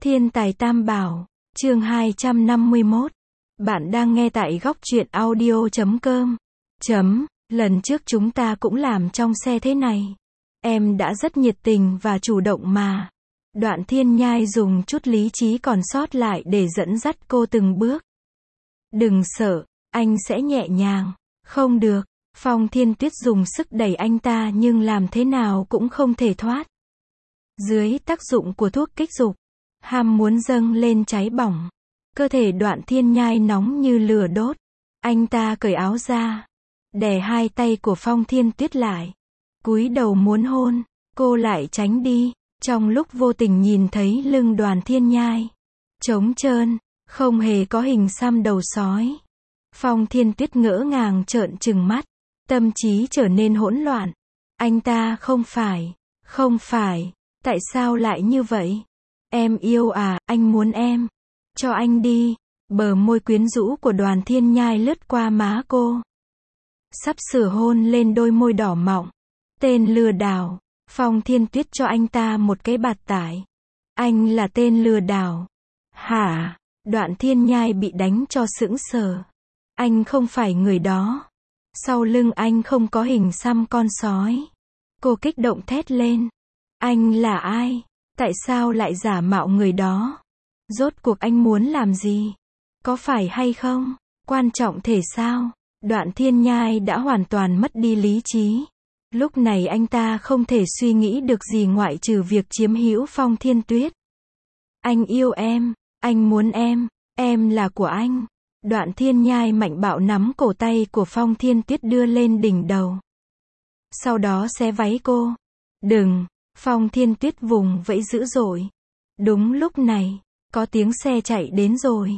Thiên tài Tam Bảo, chương 251. Bạn đang nghe tại góc truyện audio.com. Lần trước chúng ta cũng làm trong xe thế này. Em đã rất nhiệt tình và chủ động mà. Đoạn Thiên Nhai dùng chút lý trí còn sót lại để dẫn dắt cô từng bước. Đừng sợ, anh sẽ nhẹ nhàng. Không được. Phong Thiên Tuyết dùng sức đẩy anh ta nhưng làm thế nào cũng không thể thoát. Dưới tác dụng của thuốc kích dục, ham muốn dâng lên cháy bỏng. Cơ thể Đoạn Thiên Nhai nóng như lửa đốt. Anh ta cởi áo ra, đè hai tay của Phong Thiên Tuyết lại. Cúi đầu muốn hôn, cô lại tránh đi. Trong lúc vô tình nhìn thấy lưng Đoạn Thiên Nhai trống trơn, không hề có hình xăm đầu sói. Phong Thiên Tuyết ngỡ ngàng trợn trừng mắt, tâm trí trở nên hỗn loạn. Anh ta không phải, tại sao lại như vậy? Em yêu à, anh muốn em. Cho anh đi. Bờ môi quyến rũ của Đoạn Thiên Nhai lướt qua má cô. Sắp sửa hôn lên đôi môi đỏ mọng. Tên lừa đảo. Phong Thiên Tuyết cho anh ta một cái bạt tải. Anh là tên lừa đảo. Hả? Đoạn Thiên Nhai bị đánh cho sững sờ. Anh không phải người đó. Sau lưng anh không có hình xăm con sói. Cô kích động thét lên. Anh là ai? Tại sao lại giả mạo người đó? Rốt cuộc anh muốn làm gì? Có phải hay không? Quan trọng thể sao? Đoạn Thiên Nhai đã hoàn toàn mất đi lý trí. Lúc này anh ta không thể suy nghĩ được gì ngoại trừ việc chiếm hữu Phong Thiên Tuyết. Anh yêu em, anh muốn em là của anh. Đoạn Thiên Nhai mạnh bạo nắm cổ tay của Phong Thiên Tuyết đưa lên đỉnh đầu. Sau đó xé váy cô. Đừng! Phong Thiên Tuyết vùng vẫy dữ dội. Đúng lúc này, có tiếng xe chạy đến rồi.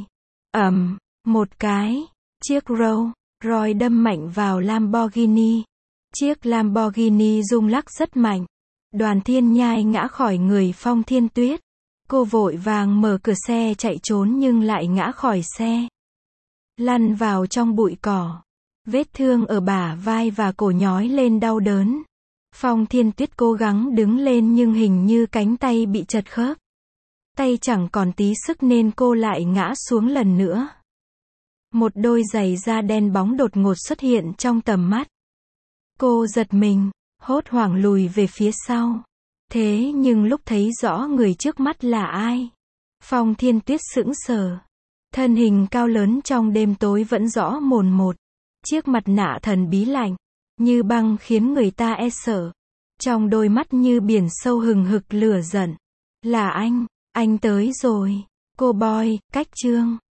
Một cái, chiếc Rolls Royce đâm mạnh vào Lamborghini. Chiếc Lamborghini rung lắc rất mạnh. Đoạn Thiên Nhai ngã khỏi người Phong Thiên Tuyết. Cô vội vàng mở cửa xe chạy trốn nhưng lại ngã khỏi xe. Lăn vào trong bụi cỏ. Vết thương ở bả vai và cổ nhói lên đau đớn. Phong Thiên Tuyết cố gắng đứng lên nhưng hình như cánh tay bị chật khớp. Tay chẳng còn tí sức nên cô lại ngã xuống lần nữa. Một đôi giày da đen bóng đột ngột xuất hiện trong tầm mắt. Cô giật mình, hốt hoảng lùi về phía sau. Thế nhưng lúc thấy rõ người trước mắt là ai, Phong Thiên Tuyết sững sờ. Thân hình cao lớn trong đêm tối vẫn rõ mồn một. Chiếc mặt nạ thần bí lạnh như băng khiến người ta e sợ. Trong đôi mắt như biển sâu hừng hực lửa giận. Là anh tới rồi. Cô boy, cách trương.